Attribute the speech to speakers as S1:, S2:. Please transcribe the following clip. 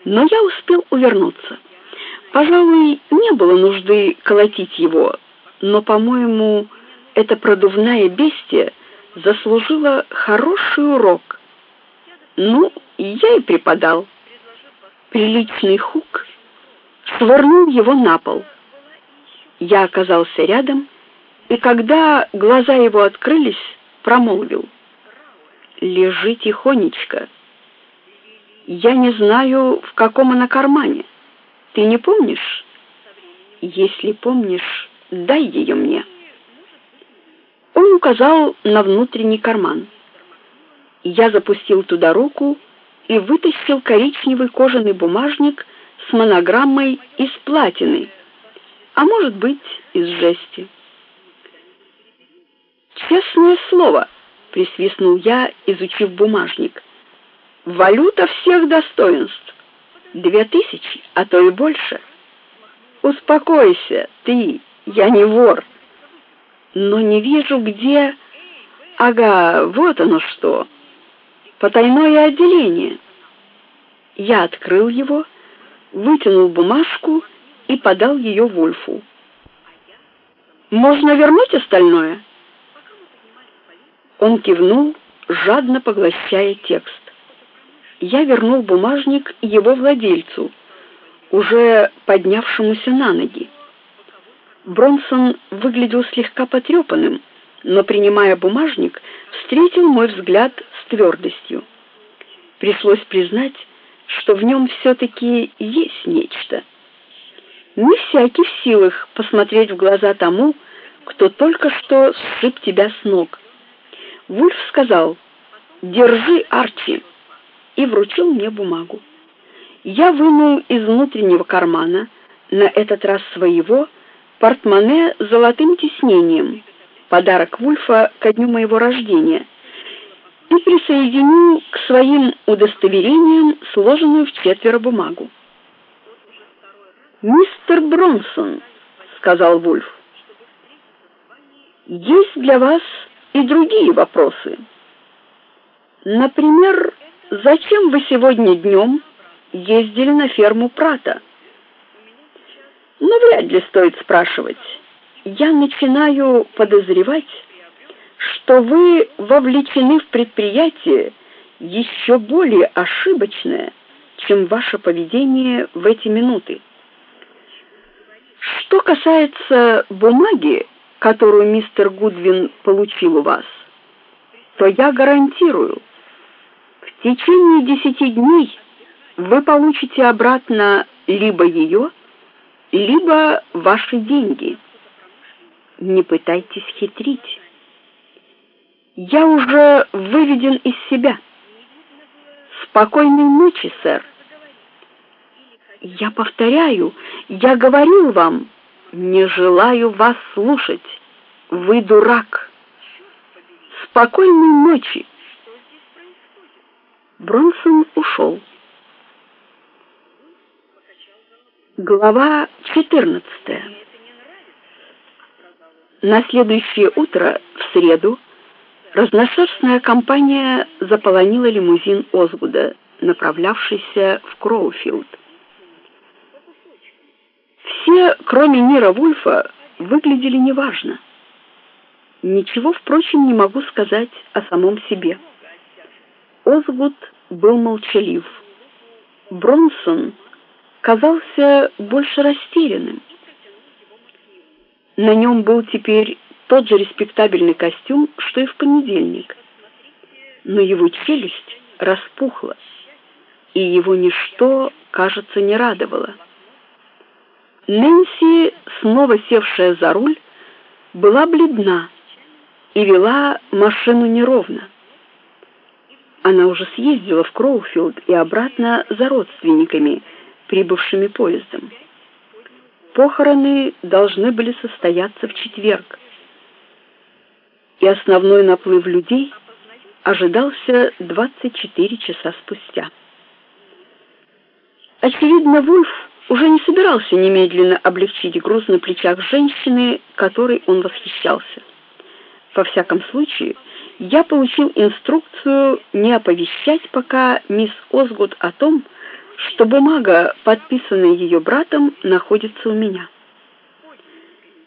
S1: Но я успел увернуться. Пожалуй, не было нужды колотить его, но, по-моему, эта продувная бестия заслужила хороший урок. Ну, я и преподал. Приличный хук швырнул его на пол. Я оказался рядом, и когда глаза его открылись, промолвил: «Лежи тихонечко. Я не знаю, в каком она кармане. Ты не помнишь? Если помнишь, дай ее мне». Он указал на внутренний карман. Я запустил туда руку и вытащил коричневый кожаный бумажник с монограммой из платины, а может быть, из жести. «Честное слово», — присвистнул я, изучив бумажник, — «валюта всех достоинств. 2000, а то и больше». «Успокойся, ты, я не вор. Но не вижу, где... Ага, вот оно что. Потайное отделение». Я открыл его, вытянул бумажку и подал ее Вульфу. «Можно вернуть остальное?» Он кивнул, жадно поглощая текст. Я вернул бумажник его владельцу, уже поднявшемуся на ноги. Бронсон выглядел слегка потрепанным, но, принимая бумажник, встретил мой взгляд с твердостью. Пришлось признать, что в нем все-таки есть нечто. Не всякий в силах посмотреть в глаза тому, кто только что сшиб тебя с ног. Вульф сказал: «Держи, Арчи», и вручил мне бумагу. Я вынул из внутреннего кармана, на этот раз своего, портмоне с золотым тиснением, подарок Вульфа ко дню моего рождения, и присоединил к своим удостоверениям сложенную в четверо бумагу. «Мистер Бронсон», — сказал Вульф, — «есть для вас и другие вопросы. Например, зачем вы сегодня днем ездили на ферму Прата?» «Ну, вряд ли стоит спрашивать. Я начинаю подозревать, что вы вовлечены в предприятие еще более ошибочное, чем ваше поведение в эти минуты. Что касается бумаги, которую мистер Гудвин получил у вас, то я гарантирую, в течение 10 дней вы получите обратно либо ее, либо ваши деньги. Не пытайтесь хитрить. Я уже выведен из себя. Спокойной ночи, сэр. Я повторяю, я говорил вам, не желаю вас слушать. Вы дурак. Спокойной ночи. Бронсон ушел. Глава 14. На следующее утро, в среду, разношерстная компания заполонила лимузин Озгуда, направлявшийся в Кроуфилд. Все, кроме Нира Вульфа, выглядели неважно. Ничего, впрочем, не могу сказать о самом себе. Озгуд был молчалив. Бронсон казался больше растерянным. На нем был теперь тот же респектабельный костюм, что и в понедельник. Но его челюсть распухла, и его ничто, кажется, не радовало. Нэнси, снова севшая за руль, была бледна и вела машину неровно. Она уже съездила в Кроуфилд и обратно за родственниками, прибывшими поездом. Похороны должны были состояться в четверг, и основной наплыв людей ожидался 24 часа спустя. Очевидно, Вульф уже не собирался немедленно облегчить груз на плечах женщины, которой он восхищался. Во всяком случае, я получил инструкцию не оповещать пока мисс Озгуд о том, что бумага, подписанная ее братом, находится у меня.